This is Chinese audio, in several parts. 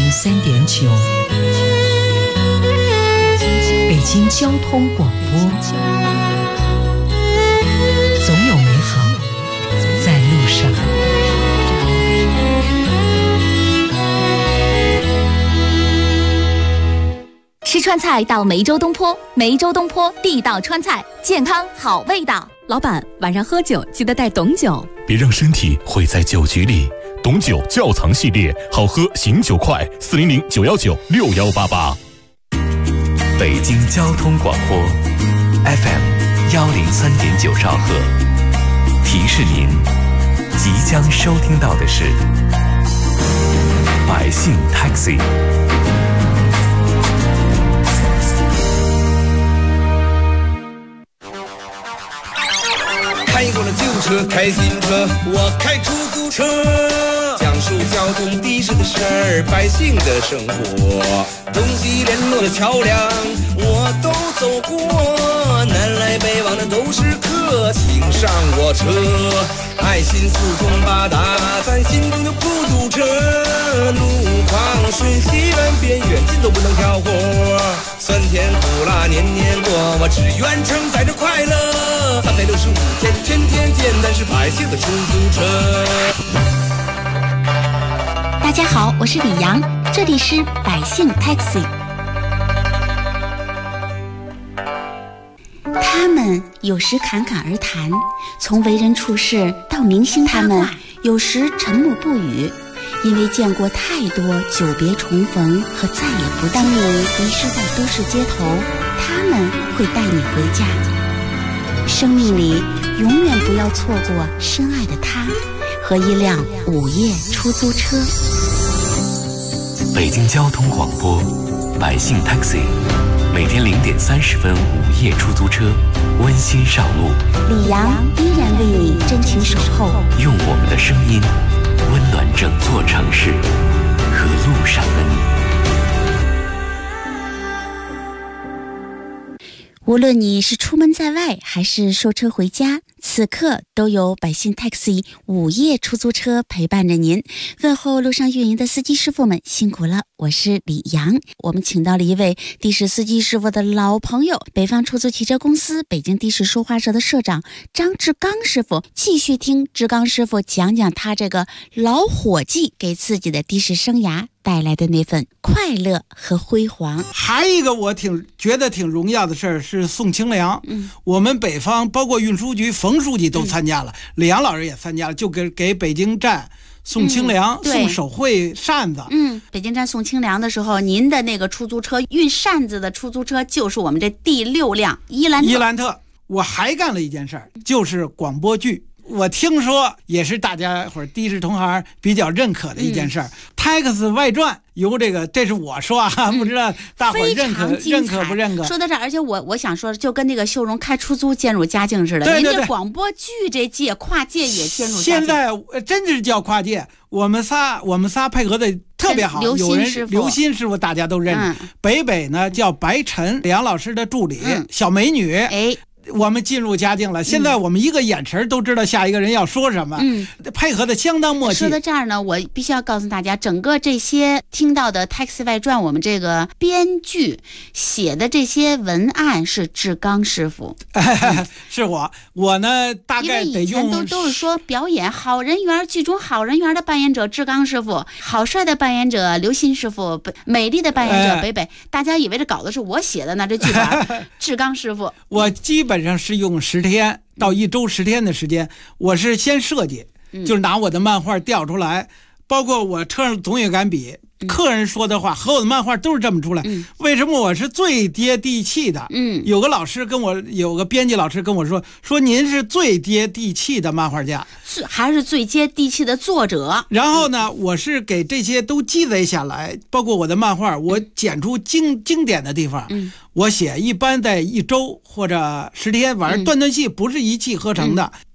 103.9，北京交通广播，总有美好在路上。 吃川菜到梅州东坡，梅州东坡地道川菜，健康好味道。 老板，晚上喝酒记得带董酒， 别让身体毁在酒局里。董酒窖藏系列，好喝醒酒快，400-919-6188。 北京交通广播 FM 103.9兆赫，提示您即将收听到的是百姓 Taxi。 开过了旧车，开新车，我开出租车，讲述交通的士的事儿，百姓的生活，东西联络的桥梁我都走过，南来北往的都是客，请上我车，爱心四通八达，咱心中就不堵车，路况顺西弯边远近都不能挑活，酸甜苦辣年年过，我只愿承载着快乐，365天天天见，但是百姓的出租车。 大家好，我是李阳，这里是百姓 Taxi。 他们有时侃侃而谈，从为人处事到明星八卦，他们有时沉默不语，因为见过太多久别重逢和再也不见。当你迷失在都市街头，他们会带你回家。生命里永远不要错过深爱的他和一辆午夜出租车。 北京交通广播百姓 Taxi， 每天0点30分午夜出租车温馨上路， 李阳依然为你真情守候， 用我们的声音温暖整座城市和路上的你。 无论你是出门在外还是收车回家，此刻都有百姓 Taxi 午夜出租车陪伴着您。问候路上运营的司机师傅们辛苦了，我是李阳。我们请到了一位的士司机师傅的老朋友，北方出租汽车公司北京的士说话社的社长张志刚师傅，继续听志刚师傅讲讲他这个老伙计给自己的的士生涯带来的那份快乐和辉煌。 还一个我觉得挺荣耀的事儿是送清凉。我们北方包括运输局冯书记都参加了，李阳老师也参加了，就给北京站送清凉，送手绘扇子。 北京站送清凉的时候，您的那个出租车运扇子的出租车就是我们这第6辆伊兰特。 我还干了一件事儿，就是广播剧。我听说也是大家伙的士同行比较认可的一件事儿，Taxi 外传由这是我说啊，不知道大伙认可不认可。 说到这儿，而且我想说，就跟那个秀荣开出租渐入佳境似的， 对， 您这广播剧这届跨界也渐入佳境。 现在真是叫跨界，我们仨配合的特别好。刘鑫师傅大家都认识，北呢叫白晨，梁老师的助理，小美女。我们进入佳境了，现在我们一个眼神都知道下一个人要说什么，配合的相当默契。 说到这儿呢，我必须要告诉大家，整个这些听到的 Taxi 外传，我们这个编剧写的这些文案是志刚师傅。 是我呢大概得用， 因为以前都是说表演好人缘，剧中好人缘的扮演者志刚师傅，好帅的扮演者刘鑫师傅，美丽的扮演者北，大家以为这稿子是我写的呢，这剧本志刚师傅。 我基本上是用10天到1周10天的时间，我是先设计，就是拿我的漫画调出来，包括我车上总有杆笔，客人说的话和我的漫画都是这么出来。为什么我是最接地气的？有个编辑老师跟我说您是最接地气的漫画家， 还是最接地气的作者。然后呢，我是给这些都积累下来，包括我的漫画，我剪出经典的地方。我写一般在1周或者10天，晚上断断续，不是一气呵成的。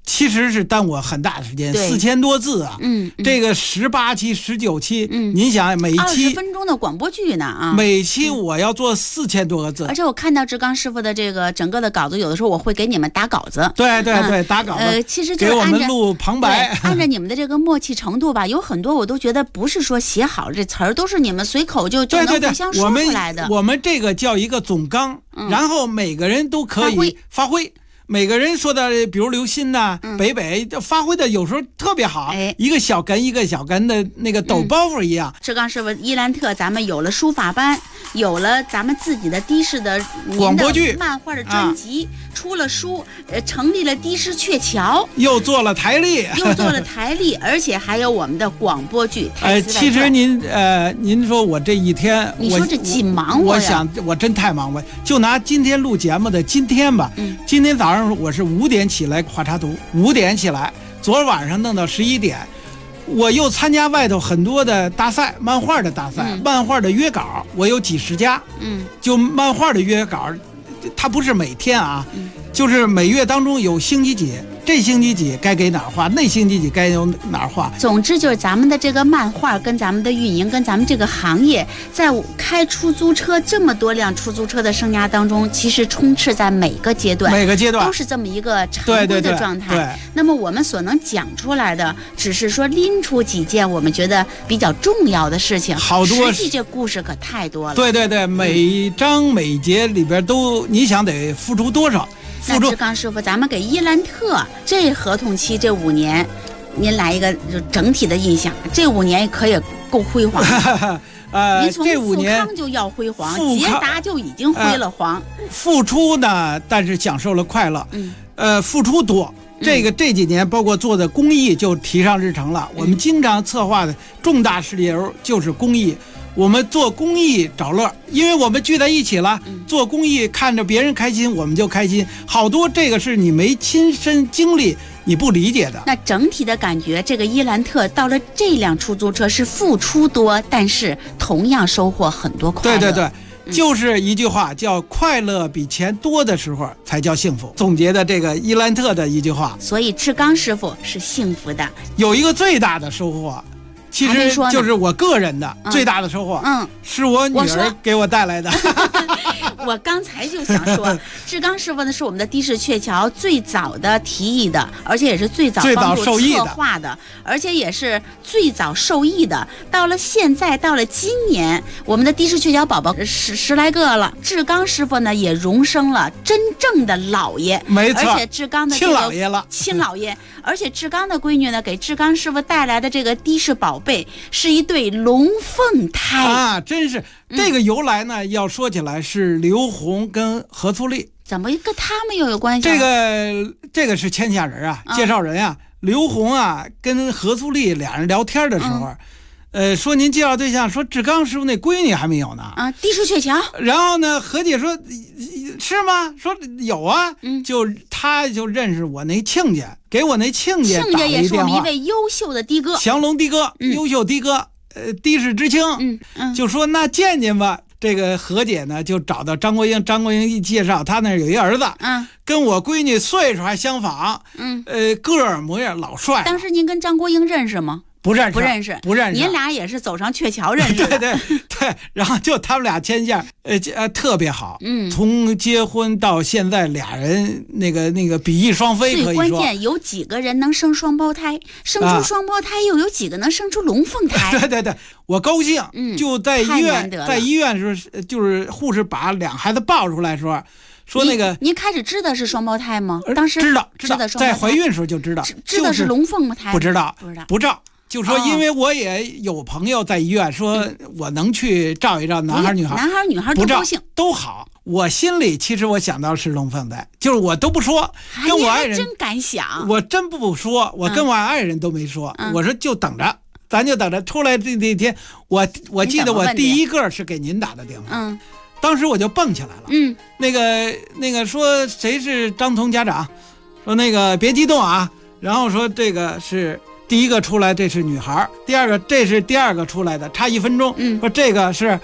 其实是耽误很大的时间，4000多字啊。这个18期、19期，您想每期 20分钟的广播剧呢啊， 每期我要做4000多个字， 而且我看到志刚师傅的这个整个的稿子，有的时候我会给你们打稿子。 对，打稿子。 其实就是给我们录旁白， 按照你们的这个默契程度吧，有很多我都觉得不是说写好这词儿，都是你们随口就能互相说出来的。 我们这个叫一个总纲，然后每个人都可以发挥。每个人说的，比如刘鑫呐、北发挥的有时候特别好，一个小哏一个小哏的那个抖包袱一样。 志刚师傅，伊兰特，咱们有了书法班，有了咱们自己的的士的广播剧、 漫画的专辑，出了书，成立了的士鹊桥， 又做了台历， 而且还有我们的广播剧。 其实您说我这一天， 你说这紧忙活呀？ 我想我真太忙了。就拿今天录节目的今天吧，今天早上我是5点起来画插图，5点起来，昨晚上弄到11点，我又参加外头很多的大赛，漫画的大赛，漫画的约稿，我有几十家，就漫画的约稿，它不是每天啊，就是每月当中有星期几，这星期几该给哪儿画，那星期几该有哪儿画。 总之就是咱们的这个漫画跟咱们的运营跟咱们这个行业，在开出租车这么多辆出租车的生涯当中，其实充斥在每个阶段都是这么一个常规的状态。 对。 那么我们所能讲出来的，只是说拎出几件我们觉得比较重要的事情。 好多， 实际这故事可太多了。 对，每章每节里边都，你想得付出多少？ 那志刚师傅，咱们给伊兰特这合同期这5年，您来一个整体的印象。这5年可以够辉煌的。您从富康就要辉煌，捷达就已经辉了煌。 付出呢，但是享受了快乐。付出多。这几年包括做的公益就提上日程了。我们经常策划的重大事业就是公益。我们做公益找乐，因为我们聚在一起了，做公益看着别人开心，我们就开心。好多这个是你没亲身经历，你不理解的。 那整体的感觉，这个伊兰特到了这辆出租车是付出多，但是同样收获很多快乐。 对，就是一句话叫快乐比钱多的时候才叫幸福，总结的这个伊兰特的一句话。 所以志刚师傅是幸福的。 有一个最大的收获，其实就是我个人的最大的收获，是我女儿给我带来的。 我刚才就想说，志刚师傅呢是我们的的士鹊桥最早的提议的，而且也是最早帮助策划的，而且也是最早受益的。到了现在，到了今年，我们的的士鹊桥宝宝十来个了。志刚师傅呢也荣升了真正的老爷， 没错， 而且志刚的亲老爷了， 亲老爷。而且志刚的闺女呢，给志刚师傅带来的这个的士宝贝是一对龙凤胎啊，真是。这个由来呢，要说起来是刘洪跟何苏丽， 怎么跟他们又有关系？ 这个是牵线人啊，介绍人啊。刘洪啊跟何苏丽俩人聊天的时候，说您介绍对象，说志刚师傅那闺女还没有呢啊，的士鹊桥。 然后呢，何姐说是吗？说有啊，他就认识我那亲家，给我那亲家打了一电话。亲家也是我们一位优秀的的哥， 降龙的哥，优秀的哥。的士知青，就说那见见吧。这个何姐呢，就找到张国英，张国英一介绍，他那儿有一儿子，跟我闺女岁数还相仿，个儿模样老帅。 当时您跟张国英认识吗？ 不认识。 您俩也是走上鹊桥认识的。 对，然后就他们俩牵线，特别好。从结婚到现在，俩人那个比翼双飞，可以说。 最关键有几个人能生双胞胎，生出双胞胎又有几个能生出龙凤胎？ 对，我高兴。就在医院的时候，就是护士把2孩子抱出来的时候。说那个， 您开始知道是双胞胎吗？当时知道，在怀孕时候就知道， 知道是龙凤胎， 不知道。就说因为我也有朋友在医院，说我能去照一照男孩女孩， 男孩女孩都高兴， 都好。我心里其实我想到是龙凤胎，就是我都不说，跟我爱人真敢想， 我真不说，我跟我爱人都没说，我说就等着，咱就等着出来这天。我记得我第一个是给您打的电话，当时我就蹦起来了，那个说谁是张彤家长，说那个别激动啊，然后说这个是第一个出来，这是女孩，这是第二个出来的，差1分钟，说这个是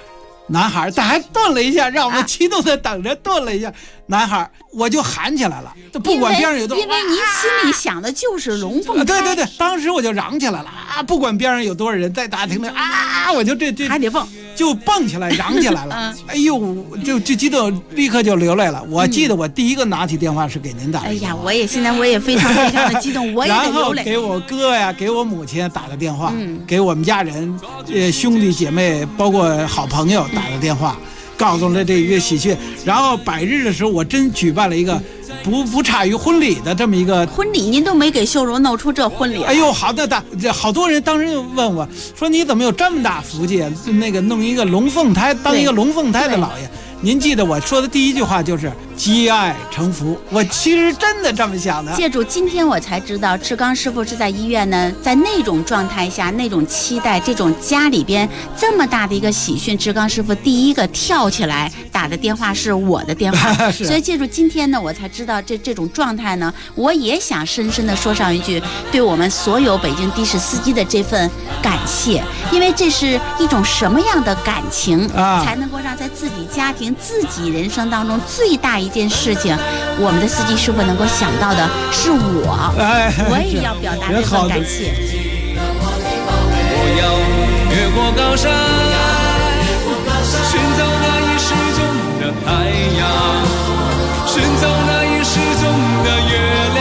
男孩，他还顿了一下，让我们激动的等着，顿了一下，男孩，我就喊起来了，不管边上有多少， 因为您心里想的就是龙凤胎， 对，当时我就嚷起来了啊！不管边上有多少人在大厅里啊，我就这还得蹦， 就蹦起来，嚷起来了。哎呦，就激动，立刻就流泪了。我记得我第一个拿起电话是给您打。 哎呀，现在我也非常的激动，我也得流泪。 然后给我哥呀，给我母亲打的电话，给我们家人，兄弟姐妹，包括好朋友打的电话，告诉了这一个喜讯。然后百日的时候，我真举办了一个不差于婚礼的这么一个婚礼，您都没给秀荣弄出这婚礼。 哎呦，好多人当时就问我说：“你怎么有这么大福气？那个弄一个龙凤胎，当一个龙凤胎的老爷。”您记得我说的第一句话就是积爱成福，我其实真的这么想的。 借助今天我才知道，志刚师傅是在医院呢，在那种状态下，那种期待，这种家里边这么大的一个喜讯，志刚师傅第一个跳起来打的电话是我的电话，所以借助今天呢，我才知道这种状态呢，我也想深深的说上一句，对我们所有北京的士司机的这份感谢，因为这是一种什么样的感情，才能够让在自己家庭、自己人生当中最大一件事情，我们的司机师傅能够想到的是我也要表达这份感谢。 我要越过高山，寻找那已失踪的太阳，寻找那已失踪的月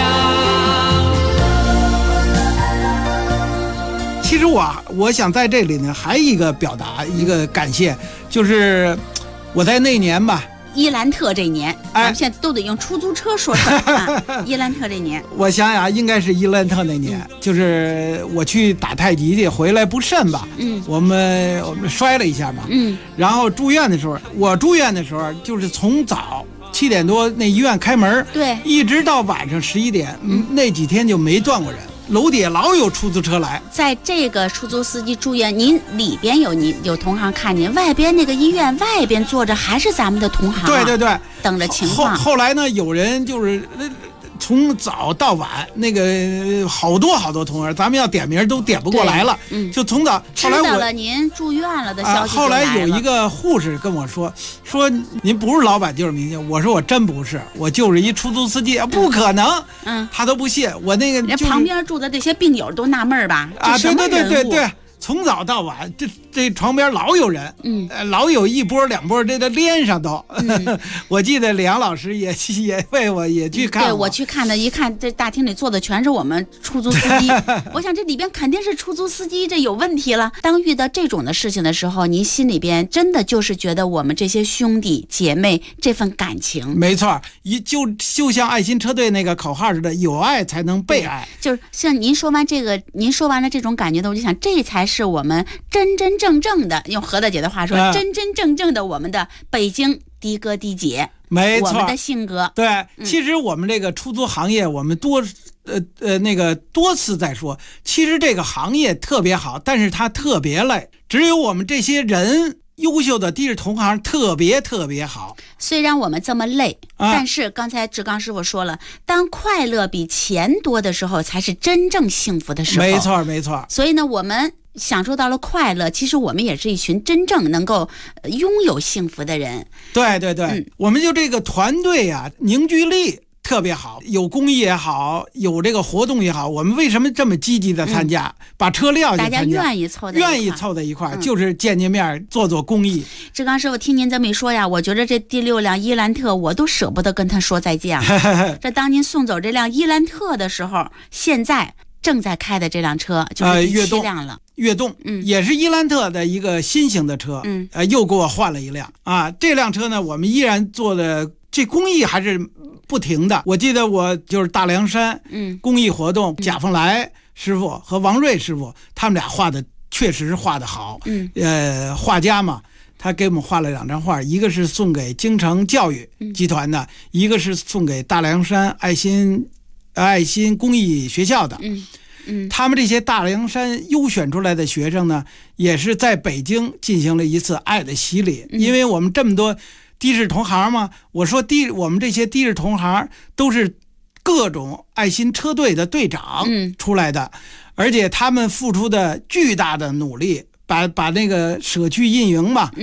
亮。 其实我想在这里呢，还一个表达一个感谢，就是我在那年吧， 伊兰特这年，咱们现在都得用出租车说事儿。伊兰特这年， 我想想应该是伊兰特那年，就是我去打太极去，回来不慎吧，我们摔了一下嘛，然后住院的时候，我住院的时候就是从早7点多那医院开门， 对， 一直到晚上11点，那几天就没断过人。楼底下老有出租车来， 在这个出租司机住院，您里边有同行看您，外边那个医院外边坐着还是咱们的同行， 对， 等着情况。 后来呢，有人就是从早到晚，那个好多同学，咱们要点名都点不过来了，就从早。后来知道了您住院了的消息就来了。 后来有一个护士跟我说您不是老板就是明星，我说我真不是，我就是一出租司机，不可能，他都不信。我那个就是旁边住的这些病友都纳闷吧， 对。从早到晚，这床边老有人，老有一波两波，这连上都。我记得李阳老师也为我也去看， 对，我去看的，一看这大厅里坐的全是我们出租司机，我想这里边肯定是出租司机这有问题了。当遇到这种的事情的时候，您心里边真的就是觉得我们这些兄弟姐妹这份感情， 没错，就像爱心车队那个口号似的，有爱才能被爱。 就是像您说完了这种感觉的，我就想这才是我们真真正正的，用何大姐的话说，真真正正的我们的北京的哥的姐， 没错， 我们的性格。 对，其实我们这个出租行业，我们多次在说，其实这个行业特别好，但是它特别累，只有我们这些人优秀的的士同行特别好。 虽然我们这么累，但是刚才志刚师傅说了，当快乐比钱多的时候，才是真正幸福的时候。 没错。 所以呢，我们享受到了快乐，其实我们也是一群真正能够拥有幸福的人。 对，我们就这个团队啊，凝聚力特别好，有公益也好，有这个活动也好，我们为什么这么积极的参加，把车撂下参加， 大家愿意凑在一块儿， 就是见面做公益。 志刚师傅听您这么一说呀，我觉得这第6辆伊兰特我都舍不得跟他说再见了。这当您送走这辆伊兰特的时候，现在正在开的这辆车就是第7辆了。 悦动，也是伊兰特的一个新型的车，又给我换了一辆啊。这辆车呢，我们依然做的这公益还是不停的。我记得我就是大凉山，公益活动，贾凤来师傅和王瑞师傅，他们俩画的确实是画的好，画家嘛，他给我们画了2张画，一个是送给京城教育集团的，一个是送给大凉山爱心公益学校的。他们这些大凉山优选出来的学生呢，也是在北京进行了一次爱的洗礼。因为我们这么多的士同行嘛，我说我们这些的士同行都是各种爱心车队的队长出来的，而且他们付出的巨大的努力，把那个舍去印营嘛，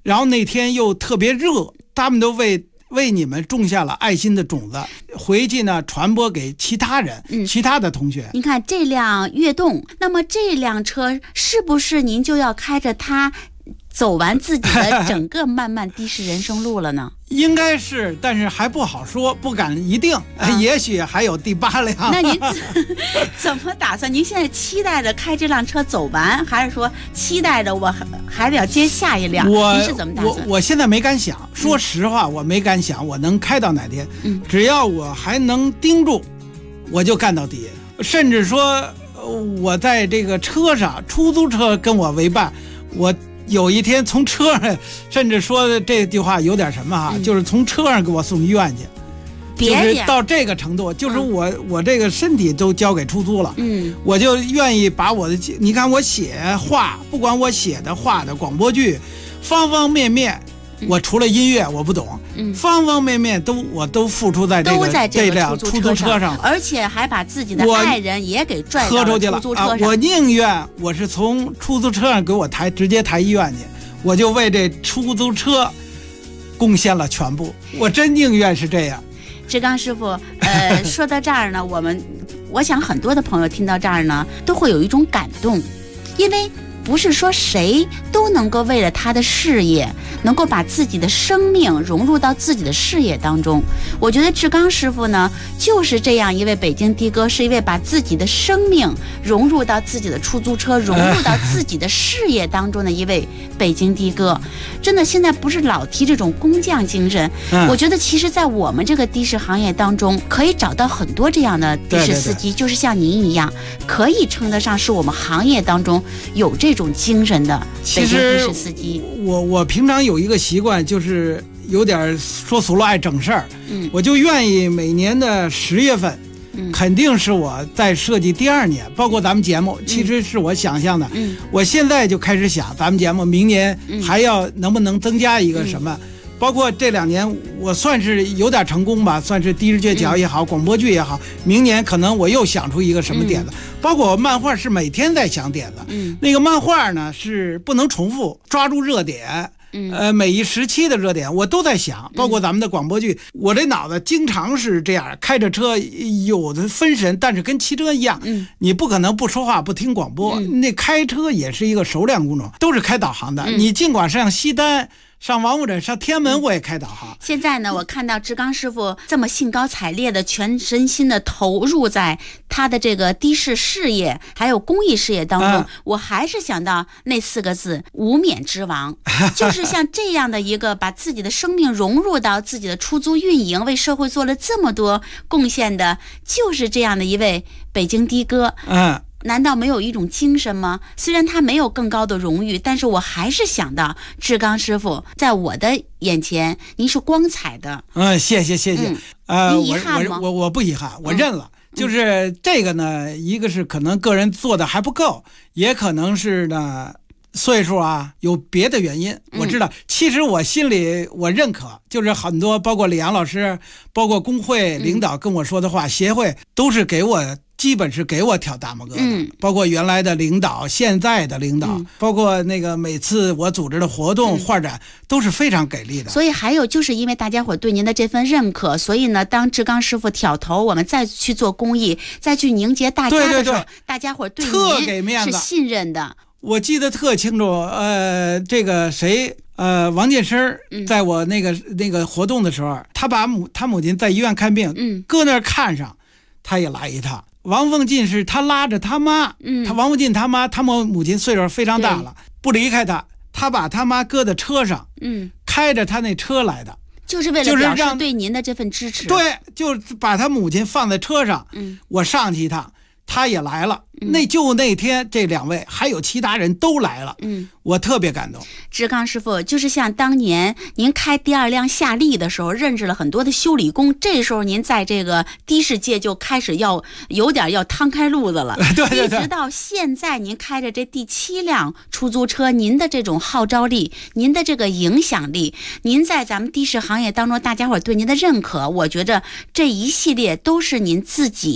然后那天又特别热，他们都为你们种下了爱心的种子，回去呢传播给其他人，其他的同学。 您看这辆悦动，那么这辆车是不是您就要开着它走完自己的整个漫漫的士人生路了呢？ 应该是，但是还不好说，不敢一定，也许还有第8辆。 那您怎么打算？您现在期待着开这辆车走完，还是说期待着我还得要接下一辆？您是怎么打算？ 我现在没敢想，说实话，我没敢想我能开到哪天。只要我还能盯住，我就干到底。甚至说我在这个车上，出租车跟我为伴，我有一天从车上，甚至说这句话有点什么哈，就是从车上给我送医院去，就是到这个程度，就是我这个身体都交给出租了，我就愿意把我的，你看我写画，不管我写的画的广播剧，方方面面，我除了音乐我不懂，方方面面我都付出在这辆出租车上， 而且还把自己的爱人也给拽到了出租车上。 我宁愿我是从出租车上给我直接抬医院去，我就为这出租车贡献了全部，我真宁愿是这样。 志刚师傅，说到这儿呢，我想很多的朋友听到这儿呢，都会有一种感动，因为不是说谁都能够为了他的事业，能够把自己的生命融入到自己的事业当中。我觉得志刚师傅呢，就是这样一位北京的哥，是一位把自己的生命融入到自己的出租车，融入到自己的事业当中的一位北京的哥。真的，现在不是老提这种工匠精神，我觉得其实在我们这个的士行业当中，可以找到很多这样的的士司机，就是像您一样，可以称得上是我们行业当中有这种精神的北京的士司机。 我平常有一个习惯，就是有点说俗了爱整事儿，我就愿意每年的10月份，肯定是我在设计第2年，包括咱们节目，其实是我想象的。我现在就开始想，咱们节目明年还要能不能增加一个什么？包括这2年，我算是有点成功吧，算是的士街角也好，广播剧也好。明年可能我又想出一个什么点子，包括我漫画是每天在想点子。那个漫画呢是不能重复，抓住热点。每一时期的热点我都在想，包括咱们的广播剧，我这脑子经常是这样，开着车有的分神，但是跟骑车一样，你不可能不说话不听广播，那开车也是一个熟练工种，都是开导航的。你尽管上西单，上王府镇，上天安门，我也开导航。 现在呢，我看到志刚师傅这么兴高采烈的、全身心的投入在他的这个的士事业还有公益事业当中，我还是想到那4个字“无冕之王”，就是像这样的一个把自己的生命融入到自己的出租运营，为社会做了这么多贡献的，就是这样的一位北京的哥。难道没有一种精神吗？虽然他没有更高的荣誉，但是我还是想到志刚师傅在我的眼前，您是光彩的。 谢谢。 您遗憾吗？ 我不遗憾，我认了。就是这个呢，一个是可能个人做的还不够，也可能是呢岁数啊有别的原因。我知道，其实我心里我认可，就是很多包括李阳老师，包括工会领导跟我说的话，协会都是给我。基本是给我挑大拇哥的，包括原来的领导，现在的领导，包括那个每次我组织的活动、画展都是非常给力的。 所以还有就是因为大家伙对您的这份认可，所以呢，当志刚师傅挑头，我们再去做公益，再去凝结大家的时候，大家伙对您是信任的。 我记得特清楚，这个谁，王建生，在我那个活动的时候，他把他母亲在医院看病，搁那儿看上，他也来一趟。王凤进是他拉着他妈，王凤进他妈，他母亲岁数非常大了，不离开他把他妈搁在车上，开着他那车来的， 就是为了表示对您的这份支持。 对，就把他母亲放在车上，我上去一趟，他也来了。就那天这2位还有其他人都来了，我特别感动。 志刚师傅就是像当年您开第2辆夏利的时候，认识了很多的修理工，这时候您在这个的士界就开始有点要趟开路子了。对，一直到现在您开着这第7辆出租车，您的这种号召力，您的这个影响力，您在咱们的士行业当中大家伙对您的认可，我觉得这一系列都是您自己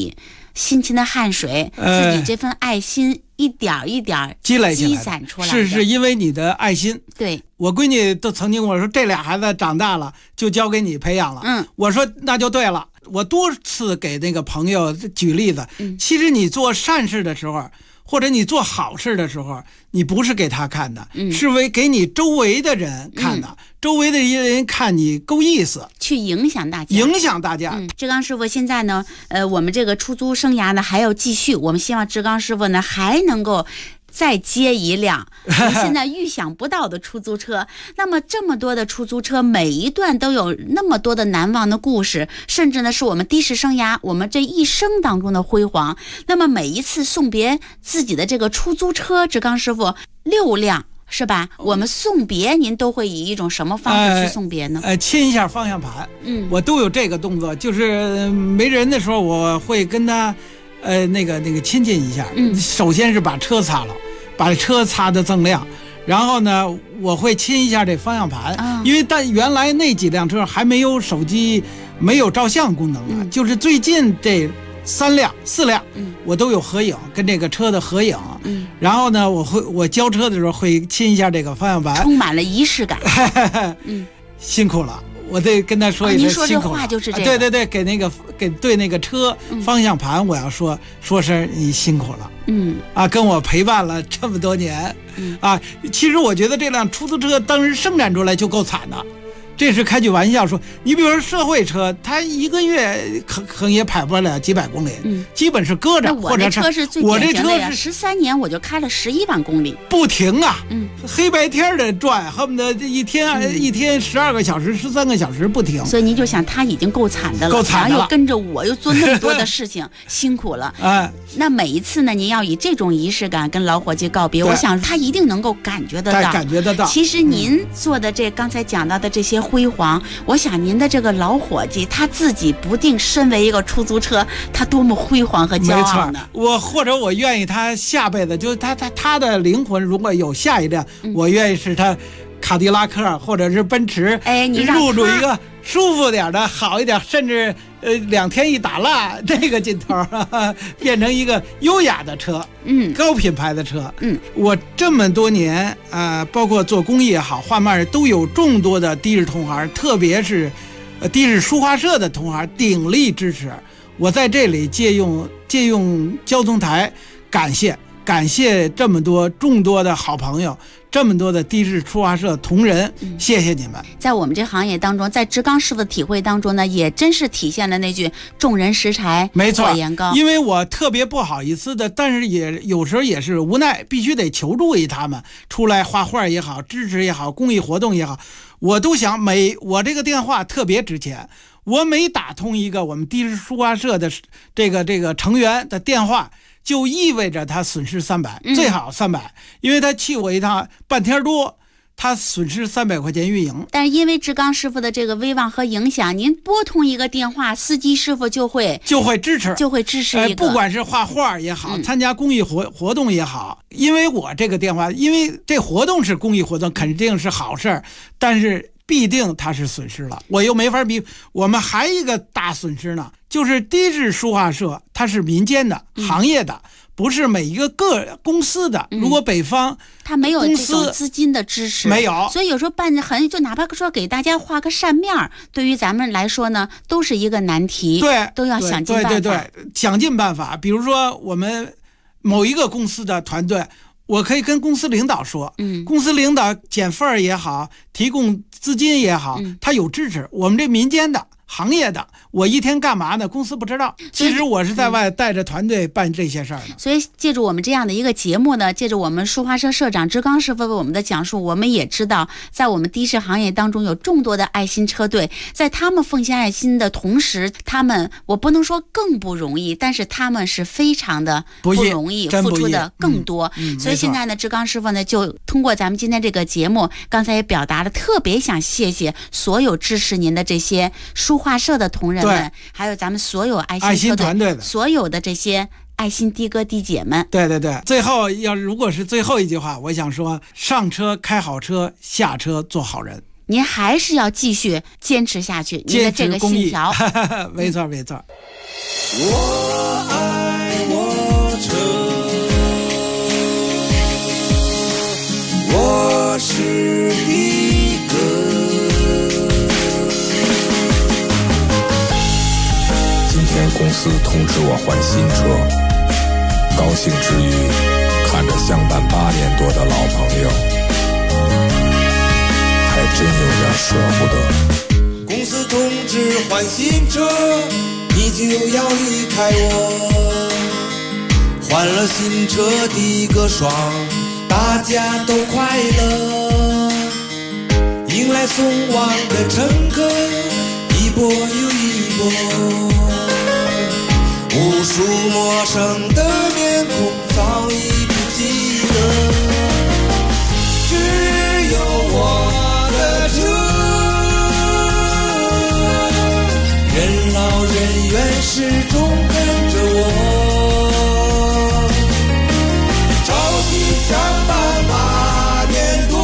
辛勤的汗水，自己这份爱心一点一点积累积攒出来的。 是因为你的爱心。 对， 我闺女都曾经我说这俩孩子长大了就交给你培养了。我说那就对了。我多次给那个朋友举例子，其实你做善事的时候，或者你做好事的时候，你不是给他看的，是为给你周围的人看的。周围的人看你够意思， 去影响大家。志刚师傅现在呢，我们这个出租生涯呢还要继续，我们希望志刚师傅呢还能够再接一辆你现在预想不到的出租车。那么这么多的出租车，每一段都有那么多的难忘的故事，甚至呢是我们的士生涯我们这一生当中的辉煌。那么每一次送别自己的这个出租车，志刚师傅6辆是吧？我们送别您都会以一种什么方式去送别呢？ 亲一下方向盘，我都有这个动作，就是没人的时候我会跟他那个亲近一下。首先是把车擦了，把车擦得锃亮，然后呢我会亲一下这方向盘，因为原来那几辆车还没有手机没有照相功能了，就是最近这3辆4辆我都有合影，跟这个车的合影。然后呢我交车的时候会亲一下这个方向盘， 充满了仪式感。 辛苦了，我得跟他说一声辛苦了。 您说这话就是这个。 对，对那个车方向盘我要说声你辛苦了。跟我陪伴了这么多年。其实我觉得这辆出租车当时生产出来就够惨的。这是开句玩笑说，你比如说社会车，它一个月可能也跑不了几百公里，基本是搁着。 我这车是最典型的呀，13年我就开了11万公里， 不停啊，黑白天的转，恨不得一天12个小时、13个小时不停。 所以您就想他已经够惨的了， 够惨的了， 然后又跟着我又做那么多的事情，辛苦了。那每一次呢，您要以这种仪式感跟老伙计告别，我想他一定能够感觉得到。其实您做的刚才讲到的这些辉煌，我想您的这个老伙计他自己不定身为一个出租车他多么辉煌和骄傲呢。 我愿意他下辈子就是他的灵魂如果有下一辆，我愿意是他卡迪拉克或者是奔驰， 你入住一个舒服点的好一点，甚至2天一打蜡这个劲头，变成一个优雅的车，高品牌的车。我这么多年包括做公益也好，画漫都有众多的的士同行，特别是的士书画社的同行鼎力支持。我在这里借用交通台感谢这么多众多的好朋友，这么多的的士书画社同仁，谢谢你们。 在我们这行业当中，在志刚师傅的体会当中呢，也真是体现了那句众人拾柴火焰高。 因为我特别不好意思的，但是也有时候也是无奈，必须得求助于他们，出来画画也好，支持也好，公益活动也好，我都想我这个电话特别值钱，我每打通一个我们的士书画社的这个成员的电话，就意味着他损失300，最好300，因为他去我一趟半天多，他损失300块钱运营。 但是因为志刚师傅的这个威望和影响，您拨通一个电话，司机师傅就会支持一个， 不管是画画也好，参加公益活动也好，因为我这个电话，因为这活动是公益活动，肯定是好事，但是必定它是损失了，我又没法比。我们还一个大损失呢，就是的士书画社它是民间的行业的，不是每一个公司的。如果北方它没有这种资金的支持， 没有， 所以有时候办就哪怕说给大家画个扇面，对于咱们来说呢，都是一个难题。 对， 都要想尽办法。 对，想尽办法。比如说我们某一个公司的团队，我可以跟公司领导说，公司领导减份也好，提供资金也好，他有支持。我们这民间的行业的，我一天干嘛呢？公司不知道。其实我是在外带着团队办这些事儿呢。 所以借助我们这样的一个节目呢，借助我们书画社社长志刚师傅为我们的讲述，我们也知道，在我们的士行业当中有众多的爱心车队，在他们奉献爱心的同时，我不能说更不容易，但是他们是非常的不容易，付出的更多。所以现在呢，志刚师傅呢就通过咱们今天这个节目，刚才也表达了特别想谢谢所有支持您的这些书画社的同仁们，还有咱们所有爱心团队的所有的这些爱心的哥的姐们。 对，最后如果是最后一句话，我想说，上车开好车，下车做好人。 您还是要继续坚持下去，您的这个信条。 没错。 我爱我换新车，高兴之余看着相伴8年多的老朋友，还真有点舍不得。 公司通知换新车，你就要离开我。换了新车第一个爽，大家都快乐。迎来送往的乘客一波又一波，无数陌生的面孔早已不记得，只有我的车，任劳任怨始终跟着我。朝夕相伴8年多，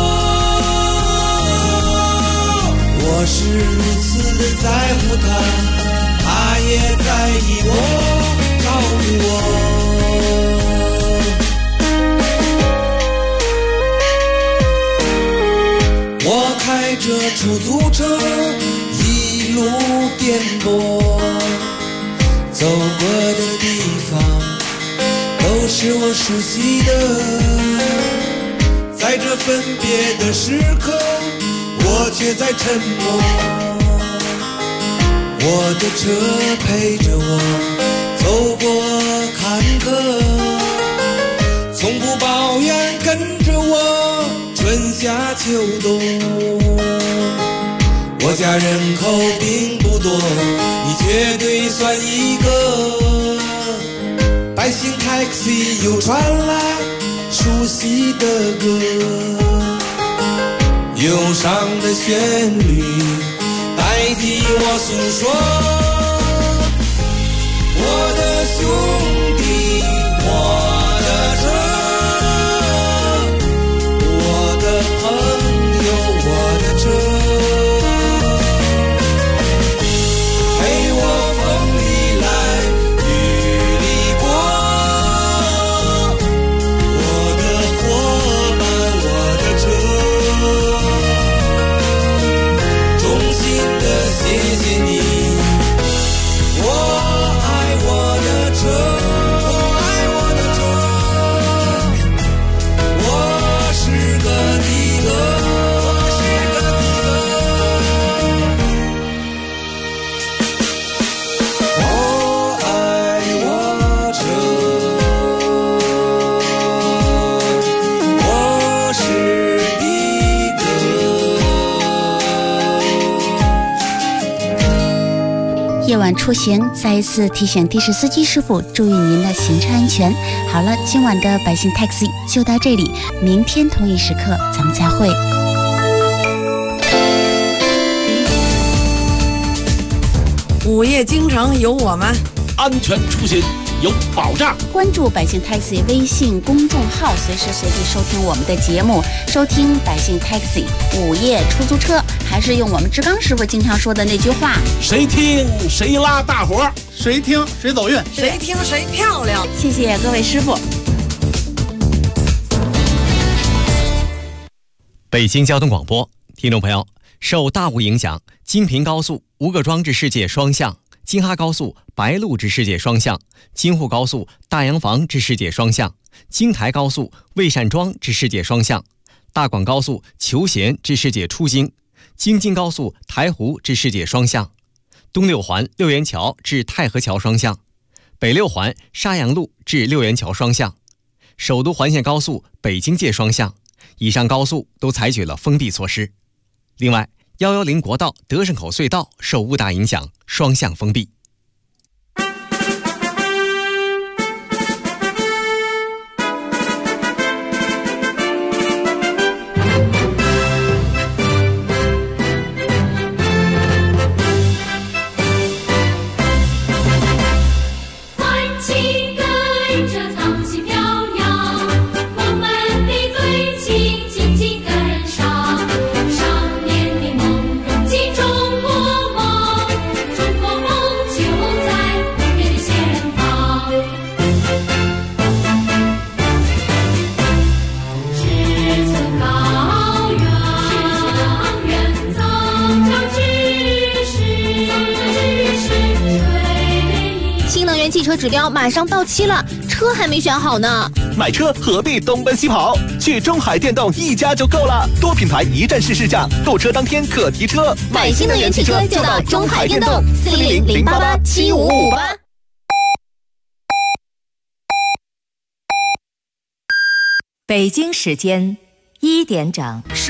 我是如此的在乎他，他也在意我，照顾我。我开着出租车一路颠簸，走过的地方都是我熟悉的，在这分别的时刻，我却在沉默。我的车陪着我走过坎坷，从不抱怨，跟着我春夏秋冬。我家人口并不多，你绝对算一个。百姓 taxi 又传来熟悉的歌，忧伤的旋律代替我诉说。我的兄弟，我的车，我的朋友，我的车，陪我风里来雨里过。我的伙伴，我的车，衷心的谢谢你。我爱我的车，我爱我的车，我是个的哥，我是个的哥。我爱我车，我是的哥。 夜晚出行，再一次提醒的士司机师傅注意您的行车安全。好了，今晚的百姓 taxi 就到这里，明天同一时刻咱们再会。 午夜京城有我们， 安全出行有保障。 关注百姓 taxi 微信公众号，随时随地收听我们的节目，收听百姓 taxi 午夜出租车。还是用我们志刚师傅经常说的那句话： 谁听谁拉大伙儿， 谁听谁走运， 谁听谁漂亮。 谢谢各位师傅。 北京交通广播，听众朋友，受大雾影响，京平高速吴各庄至世界双向，京哈高速白鹿至世界双向，京沪高速大洋房至世界双向，京台高速魏善庄至世界双向，大广高速求贤至世界出京，京津高速台湖至世界双向，东六环六元桥至太和桥双向，北六环沙洋路至六元桥双向，首都环线高速北京界双向。以上高速都采取了封闭措施。另外，110国道德胜口隧道受雾大影响，双向封闭。 少年的梦，中国梦，中国梦。 车指标马上到期了，车还没选好呢。 买车何必东奔西跑？去中海电动一家就够了，多品牌一站式试驾，购车当天可提车。 买新能源汽车就到中海电动，400-088-7558。 北京时间1点整。